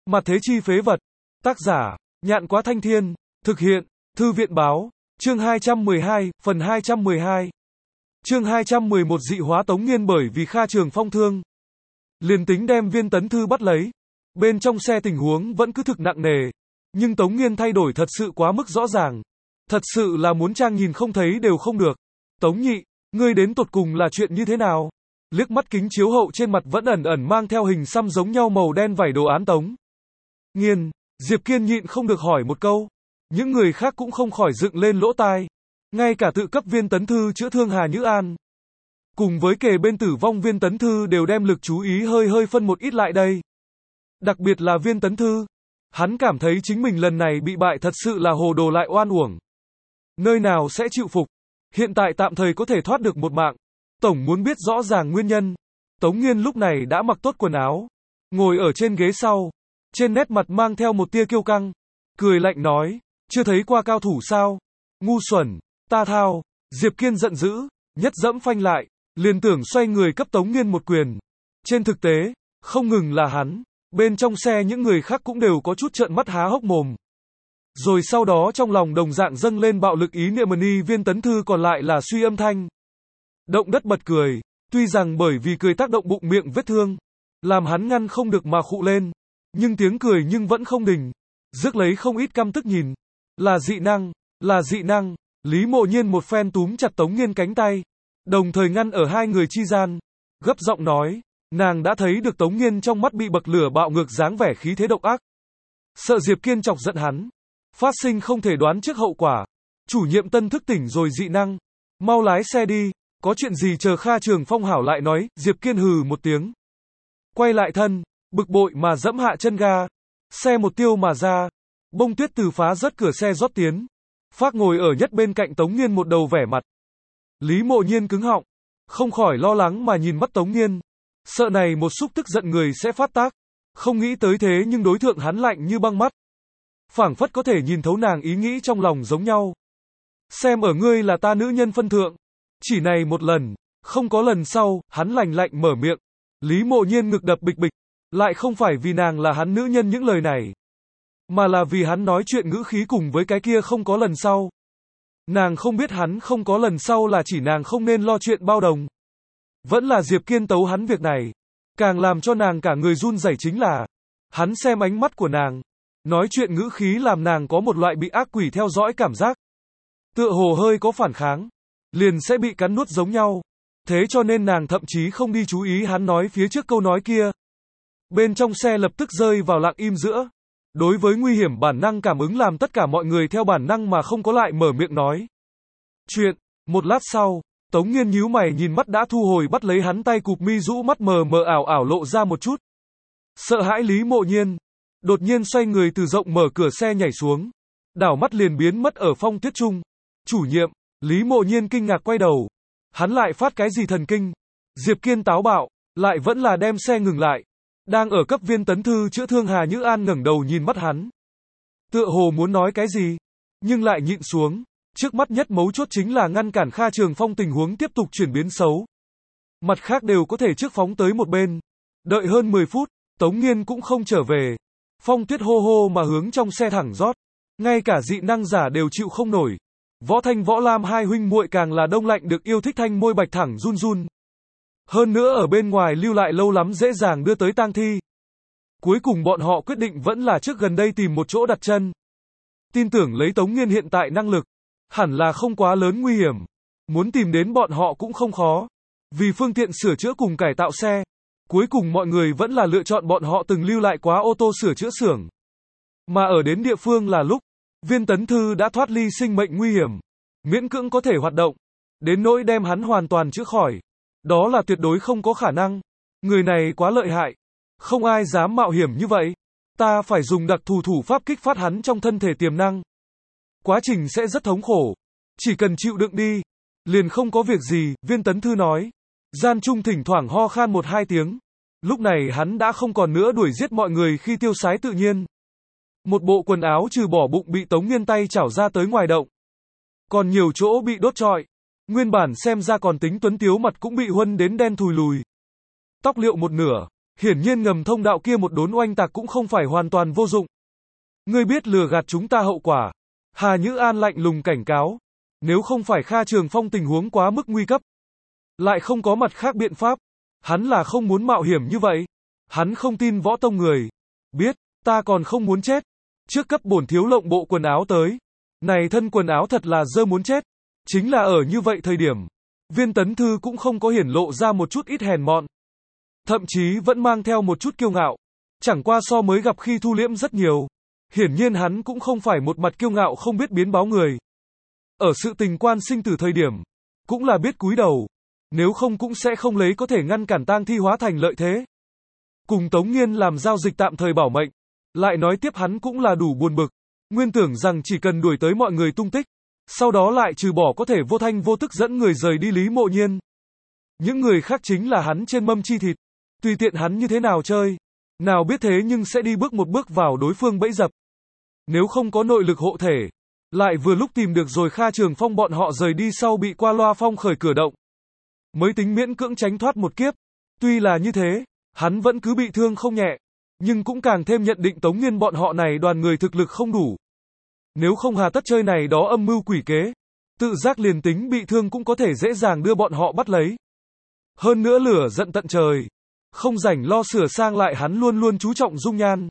Mặt thế chi phế vật. Tác giả, Nhạn Quá Thanh Thiên. Thực hiện, Thư viện báo. Chương 212, phần 212. Chương 211 dị hóa Tống Nghiên bởi vì Kha Trường Phong thương. Liền tính đem Viên Tấn Thư bắt lấy. Bên trong xe tình huống vẫn cứ thực nặng nề. Nhưng Tống Nghiên thay đổi thật sự quá mức rõ ràng. Thật sự là muốn trang nhìn không thấy đều không được. Tống nhị, ngươi đến tột cùng là chuyện như thế nào? Liếc mắt kính chiếu hậu trên mặt vẫn ẩn ẩn mang theo hình xăm giống nhau màu đen vảy đồ án Tống Nghiên, Diệp Kiên nhịn không được hỏi một câu. Những người khác cũng không khỏi dựng lên lỗ tai. Ngay cả tự cấp Viên Tấn Thư chữa thương Hà Nhữ An, cùng với kề bên tử vong Viên Tấn Thư đều đem lực chú ý hơi phân một ít lại đây. Đặc biệt là Viên Tấn Thư. Hắn cảm thấy chính mình lần này bị bại thật sự là hồ đồ lại oan uổng. Nơi nào sẽ chịu phục. Hiện tại tạm thời có thể thoát được một mạng. Tổng muốn biết rõ ràng nguyên nhân. Tống Nghiên lúc này đã mặc tốt quần áo, ngồi ở trên ghế sau. Trên nét mặt mang theo một tia kiêu căng. Cười lạnh nói, chưa thấy qua cao thủ sao? Ngu xuẩn, ta thao. Diệp Kiên giận dữ, nhất dẫm phanh lại, liền tưởng xoay người cấp Tống Nghiên một quyền. Trên thực tế, không ngừng là hắn, bên trong xe những người khác cũng đều có chút trợn mắt há hốc mồm. Rồi sau đó trong lòng đồng dạng dâng lên bạo lực ý niệm ni Viên Tấn Thư còn lại là suy âm thanh. Động đất bật cười, tuy rằng bởi vì cười tác động bụng miệng vết thương, làm hắn ngăn không được mà khụ lên, nhưng tiếng cười nhưng vẫn không đình, rước lấy không ít căm tức nhìn. Là dị năng, là dị năng. Lý Mộ Nhiên một phen túm chặt Tống Nghiên cánh tay, đồng thời ngăn ở hai người chi gian, gấp giọng nói, nàng đã thấy được Tống Nghiên trong mắt bị bậc lửa bạo ngược dáng vẻ khí thế độc ác. Sợ Diệp Kiên chọc giận hắn, phát sinh không thể đoán trước hậu quả. Chủ nhiệm Tân thức tỉnh rồi dị năng, mau lái xe đi, có chuyện gì chờ Kha Trường Phong hảo lại nói. Diệp Kiên hừ một tiếng, quay lại thân, bực bội mà dẫm hạ chân ga, xe một tiêu mà ra, bông tuyết từ phá rớt cửa xe rót tiến. Phác ngồi ở nhất bên cạnh Tống Nghiên một đầu vẻ mặt. Lý Mộ Nhiên cứng họng, không khỏi lo lắng mà nhìn mắt Tống Nghiên, sợ này một xúc tức giận người sẽ phát tác. Không nghĩ tới thế nhưng đối thượng hắn lạnh như băng mắt, phảng phất có thể nhìn thấu nàng ý nghĩ trong lòng giống nhau. Xem ở ngươi là ta nữ nhân phân thượng, chỉ này một lần, không có lần sau. Hắn lạnh lạnh mở miệng. Lý Mộ Nhiên ngực đập bịch bịch, lại không phải vì nàng là hắn nữ nhân những lời này, mà là vì hắn nói chuyện ngữ khí cùng với cái kia không có lần sau. Nàng không biết hắn không có lần sau là chỉ nàng không nên lo chuyện bao đồng, vẫn là Diệp Kiên tấu hắn việc này. Càng làm cho nàng cả người run rẩy chính là, hắn xem ánh mắt của nàng, nói chuyện ngữ khí làm nàng có một loại bị ác quỷ theo dõi cảm giác. Tựa hồ hơi có phản kháng, liền sẽ bị cắn nuốt giống nhau. Thế cho nên nàng thậm chí không đi chú ý hắn nói phía trước câu nói kia. Bên trong xe lập tức rơi vào lặng im giữa. Đối với nguy hiểm bản năng cảm ứng làm tất cả mọi người theo bản năng mà không có lại mở miệng nói chuyện. Một lát sau, Tống Nghiên nhíu mày nhìn mắt đã thu hồi bắt lấy hắn tay cụp mi rũ mắt mờ mờ ảo ảo lộ ra một chút sợ hãi. Lý Mộ Nhiên đột nhiên xoay người từ rộng mở cửa xe nhảy xuống, đảo mắt liền biến mất ở phong tuyết trung. Chủ nhiệm. Lý Mộ Nhiên kinh ngạc quay đầu, hắn lại phát cái gì thần kinh? Diệp Kiên táo bạo, lại vẫn là đem xe ngừng lại. Đang ở cấp Viên Tấn Thư chữa thương Hà Nhữ An ngẩng đầu nhìn mắt hắn, tựa hồ muốn nói cái gì, nhưng lại nhịn xuống. Trước mắt nhất mấu chốt chính là ngăn cản Kha Trường Phong tình huống tiếp tục chuyển biến xấu. Mặt khác đều có thể trước phóng tới một bên. Đợi hơn 10 phút, Tống Nghiên cũng không trở về. Phong tuyết hô hô mà hướng trong xe thẳng rót. Ngay cả dị năng giả đều chịu không nổi. Võ Thanh Võ Lam hai huynh muội càng là đông lạnh được yêu thích thanh môi bạch thẳng run run. Hơn nữa ở bên ngoài lưu lại lâu lắm dễ dàng đưa tới tang thi. Cuối cùng bọn họ quyết định vẫn là trước gần đây tìm một chỗ đặt chân. Tin tưởng lấy Tống Nghiên hiện tại năng lực, hẳn là không quá lớn nguy hiểm. Muốn tìm đến bọn họ cũng không khó. Vì phương tiện sửa chữa cùng cải tạo xe, cuối cùng mọi người vẫn là lựa chọn bọn họ từng lưu lại quá ô tô sửa chữa xưởng. Mà ở đến địa phương là lúc, Viên Tấn Thư đã thoát ly sinh mệnh nguy hiểm, miễn cưỡng có thể hoạt động. Đến nỗi đem hắn hoàn toàn chữa khỏi, đó là tuyệt đối không có khả năng. Người này quá lợi hại, không ai dám mạo hiểm như vậy. Ta phải dùng đặc thù thủ pháp kích phát hắn trong thân thể tiềm năng. Quá trình sẽ rất thống khổ, chỉ cần chịu đựng đi, liền không có việc gì. Viên Tấn Thư nói, gian trung thỉnh thoảng ho khan 1-2 tiếng. Lúc này hắn đã không còn nữa đuổi giết mọi người khi tiêu sái tự nhiên. Một bộ quần áo trừ bỏ bụng bị Tống Nghiên tay chảo ra tới ngoài động, còn nhiều chỗ bị đốt trọi. Nguyên bản xem ra còn tính tuấn tiếu mặt cũng bị huân đến đen thùi lùi. Tóc liệu một nửa, Hiển nhiên ngầm thông đạo kia một đốn oanh tạc cũng không phải hoàn toàn vô dụng. Ngươi biết lừa gạt chúng ta hậu quả. Hà Nhữ An lạnh lùng cảnh cáo. Nếu không phải Kha Trường Phong tình huống quá mức nguy cấp, lại không có mặt khác biện pháp, hắn là không muốn mạo hiểm như vậy. Hắn không tin võ tông người. Biết, ta còn không muốn chết. Trước cấp bổn thiếu lộng bộ quần áo tới. Này thân quần áo thật là dơ muốn chết. Chính là ở như vậy thời điểm, Viên Tấn Thư cũng không có hiển lộ ra một chút ít hèn mọn. Thậm chí vẫn mang theo một chút kiêu ngạo. Chẳng qua so mới gặp khi thu liễm rất nhiều. Hiển nhiên hắn cũng không phải một mặt kiêu ngạo không biết biến báo người. Ở sự tình quan sinh tử thời điểm, cũng là biết cúi đầu. Nếu không cũng sẽ không lấy có thể ngăn cản tang thi hóa thành lợi thế. Cùng Tống Nghiên làm giao dịch tạm thời bảo mệnh. Lại nói tiếp hắn cũng là đủ buồn bực. Nguyên tưởng rằng chỉ cần đuổi tới mọi người tung tích. Sau đó lại trừ bỏ có thể vô thanh vô tức dẫn người rời đi Lý Mộ Nhiên. Những người khác chính là hắn trên mâm chi thịt. Tùy tiện hắn như thế nào chơi. Nào biết thế nhưng sẽ đi bước một bước vào đối phương bẫy dập. Nếu không có nội lực hộ thể. Lại vừa lúc tìm được rồi Kha Trường Phong bọn họ rời đi sau bị qua loa phong khởi cửa động. Mới tính miễn cưỡng tránh thoát một kiếp. Tuy là như thế, hắn vẫn cứ bị thương không nhẹ. Nhưng cũng càng thêm nhận định Tống Nghiên bọn họ này đoàn người thực lực không đủ. Nếu không hà tất chơi này đó âm mưu quỷ kế. Tự giác liền tính bị thương cũng có thể dễ dàng đưa bọn họ bắt lấy. Hơn nữa lửa giận tận trời. Không rảnh lo sửa sang lại hắn luôn luôn chú trọng dung nhan.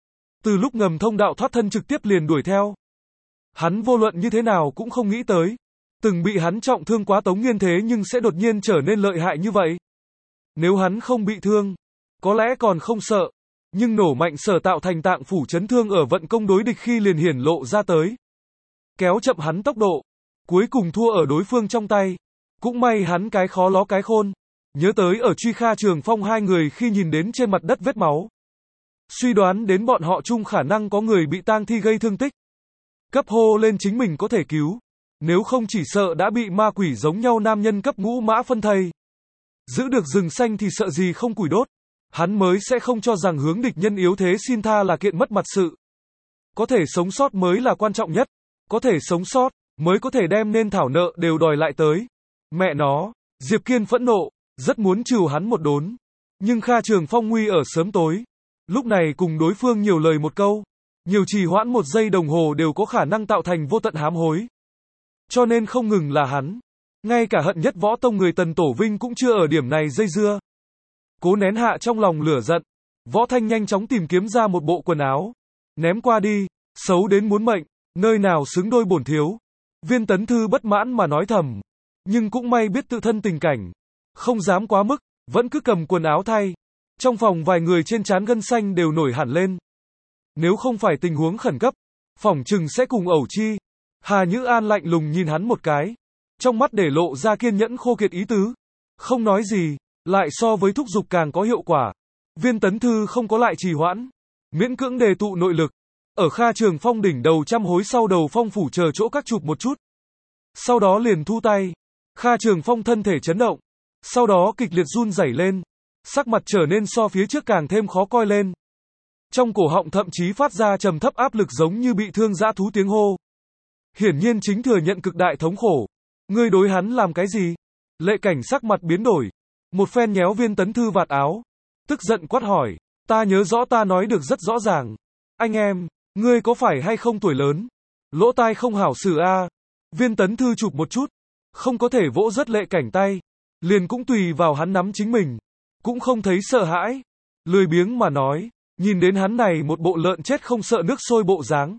Từ lúc ngầm thông đạo thoát thân trực tiếp liền đuổi theo. Hắn vô luận như thế nào cũng không nghĩ tới. Từng bị hắn trọng thương quá Tống Nghiên thế nhưng sẽ đột nhiên trở nên lợi hại như vậy. Nếu hắn không bị thương, có lẽ còn không sợ. Nhưng nổ mạnh sở tạo thành tạng phủ chấn thương ở vận công đối địch khi liền hiển lộ ra tới. Kéo chậm hắn tốc độ. Cuối cùng thua ở đối phương trong tay. Cũng may hắn cái khó ló cái khôn. Nhớ tới ở truy Kha Trường Phong hai người khi nhìn đến trên mặt đất vết máu. Suy đoán đến bọn họ chung khả năng có người bị tang thi gây thương tích. Cấp hô lên chính mình có thể cứu. Nếu không chỉ sợ đã bị ma quỷ giống nhau nam nhân cấp ngũ mã phân thây. Giữ được rừng xanh thì sợ gì không củi đốt. Hắn mới sẽ không cho rằng hướng địch nhân yếu thế xin tha là kiện mất mặt sự. Có thể sống sót mới là quan trọng nhất. Có thể sống sót, mới có thể đem nên thảo nợ đều đòi lại tới. Mẹ nó, Diệp Kiên phẫn nộ, rất muốn trừ hắn một đốn. Nhưng Kha Trường Phong nguy ở sớm tối. Lúc này cùng đối phương nhiều lời một câu. Nhiều trì hoãn một giây đồng hồ đều có khả năng tạo thành vô tận hám hối. Cho nên không ngừng là hắn. Ngay cả hận nhất võ tông người Tần Tổ Vinh cũng chưa ở điểm này dây dưa. Cố nén hạ trong lòng lửa giận. Võ Thanh nhanh chóng tìm kiếm ra một bộ quần áo. Ném qua đi. Xấu đến muốn mệnh. Nơi nào xứng đôi bổn thiếu. Viên Tấn Thư bất mãn mà nói thầm. Nhưng cũng may biết tự thân tình cảnh. Không dám quá mức. Vẫn cứ cầm quần áo thay. Trong phòng vài người trên trán gân xanh đều nổi hẳn lên. Nếu không phải tình huống khẩn cấp. Phỏng chừng sẽ cùng ẩu chi. Hà Nhữ An lạnh lùng nhìn hắn một cái. Trong mắt để lộ ra kiên nhẫn khô kiệt ý tứ. Không nói gì. Lại so với thúc giục càng có hiệu quả. Viên Tấn Thư không có lại trì hoãn. Miễn cưỡng đề tụ nội lực. Ở Kha Trường Phong đỉnh đầu trăm hối sau đầu phong phủ chờ chỗ các chụp một chút. Sau đó liền thu tay. Kha Trường Phong thân thể chấn động. Sau đó kịch liệt run rẩy lên. Sắc mặt trở nên so phía trước càng thêm khó coi lên. Trong cổ họng thậm chí phát ra trầm thấp áp lực giống như bị thương dã thú tiếng hô. Hiển nhiên chính thừa nhận cực đại thống khổ. Ngươi đối hắn làm cái gì? Lệ Cảnh sắc mặt biến đổi. Một phen nhéo Viên Tấn Thư vạt áo. Tức giận quát hỏi. Ta nhớ rõ ta nói được rất rõ ràng. Anh em, ngươi có phải hay không tuổi lớn? Lỗ tai không hảo xử a. Viên Tấn Thư chụp một chút. Không có thể vỗ rất Lệ Cảnh tay. Liền cũng tùy vào hắn nắm chính mình. Cũng không thấy sợ hãi. Lười biếng mà nói. Nhìn đến hắn này một bộ lợn chết không sợ nước sôi bộ dáng.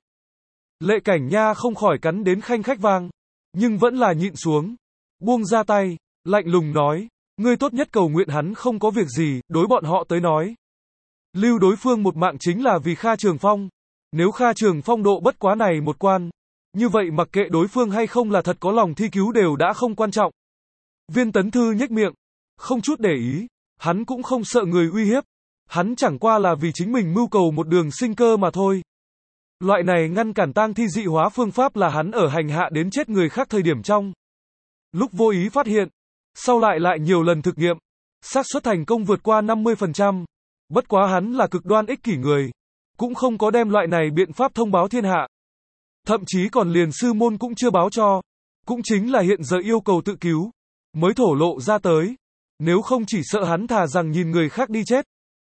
Lệ Cảnh nha không khỏi cắn đến khanh khách vang. Nhưng vẫn là nhịn xuống. Buông ra tay. Lạnh lùng nói. Ngươi tốt nhất cầu nguyện hắn không có việc gì. Đối bọn họ tới nói. Lưu đối phương một mạng chính là vì Kha Trường Phong. Nếu Kha Trường Phong độ bất quá này một quan. Như vậy mặc kệ đối phương hay không là thật có lòng thi cứu đều đã không quan trọng. Viên Tấn Thư nhếch miệng. Không chút để ý. Hắn cũng không sợ người uy hiếp. Hắn chẳng qua là vì chính mình mưu cầu một đường sinh cơ mà thôi. Loại này ngăn cản tang thi dị hóa phương pháp là hắn ở hành hạ đến chết người khác thời điểm trong. Lúc vô ý phát hiện. Sau lại nhiều lần thực nghiệm. Xác suất thành công vượt qua 50%. Bất quá hắn là cực đoan ích kỷ người. Cũng không có đem loại này biện pháp thông báo thiên hạ. Thậm chí còn liền sư môn cũng chưa báo cho. Cũng chính là hiện giờ yêu cầu tự cứu. Mới thổ lộ ra tới. Nếu không chỉ sợ hắn thà rằng nhìn người khác đi chết.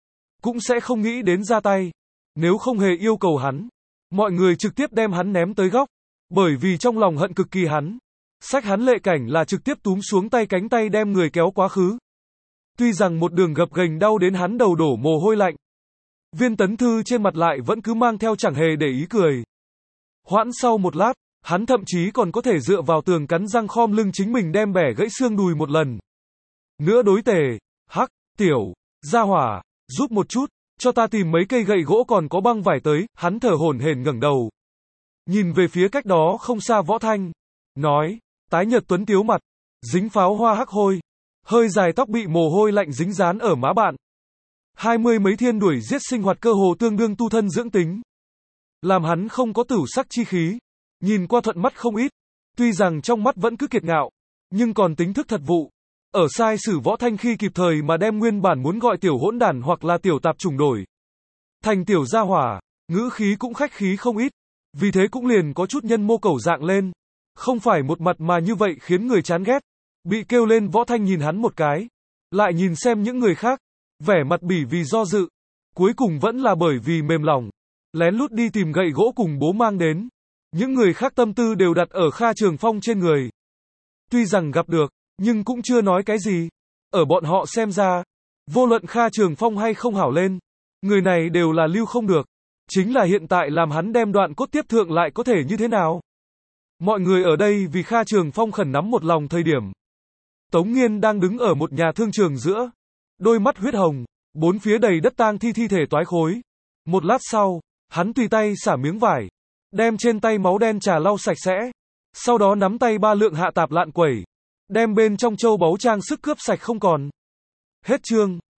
cũng sẽ không nghĩ đến ra tay. Nếu không hề yêu cầu hắn, mọi người trực tiếp đem hắn ném tới góc, bởi vì trong lòng hận cực kỳ hắn. Sách hắn lệ cảnh là trực tiếp túm xuống tay cánh tay đem người kéo quá khứ. Tuy rằng một đường gập ghềnh đau đến hắn đầu đổ mồ hôi lạnh, Viên Tấn Thư trên mặt lại vẫn cứ mang theo chẳng hề để ý cười. Hoãn sau một lát, hắn thậm chí còn có thể dựa vào tường cắn răng khom lưng chính mình đem bẻ gãy xương đùi một lần. Nữa đối Tề, hắc, tiểu, gia hỏa, giúp một chút, cho ta tìm mấy cây gậy gỗ còn có băng vải tới, hắn thở hổn hển ngẩng đầu. Nhìn về phía cách đó không xa Võ Thanh, nói, tái nhợt tuấn tiếu mặt, dính pháo hoa hắc hôi, hơi dài tóc bị mồ hôi lạnh dính dán ở má bạn. 20 mấy thiên đuổi giết sinh hoạt cơ hồ tương đương tu thân dưỡng tính. Làm hắn không có tửu sắc chi khí, nhìn qua thuận mắt không ít, tuy rằng trong mắt vẫn cứ kiệt ngạo, nhưng còn tính thức thật vụ. Ở sai sử Võ Thanh khi kịp thời mà đem nguyên bản muốn gọi tiểu hỗn đản hoặc là tiểu tạp chủng đổi thành tiểu gia hỏa, ngữ khí cũng khách khí không ít, vì thế cũng liền có chút nhân mô cẩu dạng lên, không phải một mặt mà như vậy khiến người chán ghét. Bị kêu lên Võ Thanh nhìn hắn một cái, lại nhìn xem những người khác, vẻ mặt bỉ vì do dự, cuối cùng vẫn là bởi vì mềm lòng, lén lút đi tìm gậy gỗ cùng bố mang đến. Những người khác tâm tư đều đặt ở Kha Trường Phong trên người. Tuy rằng gặp được, nhưng cũng chưa nói cái gì. Ở bọn họ xem ra, vô luận Kha Trường Phong hay không hảo lên, người này đều là lưu không được. Chính là hiện tại làm hắn đem đoạn cốt tiếp thượng lại có thể như thế nào? Mọi người ở đây vì Kha Trường Phong khẩn nắm một lòng thời điểm. Tống Nghiên đang đứng ở một nhà thương trường giữa, đôi mắt huyết hồng, bốn phía đầy đất tang thi thi thể toái khối. Một lát sau, hắn tùy tay xả miếng vải, đem trên tay máu đen trà lau sạch sẽ, sau đó nắm tay 3 lượng hạ tạp lạn quẩy, đem bên trong châu báu trang sức cướp sạch không còn. Hết chương.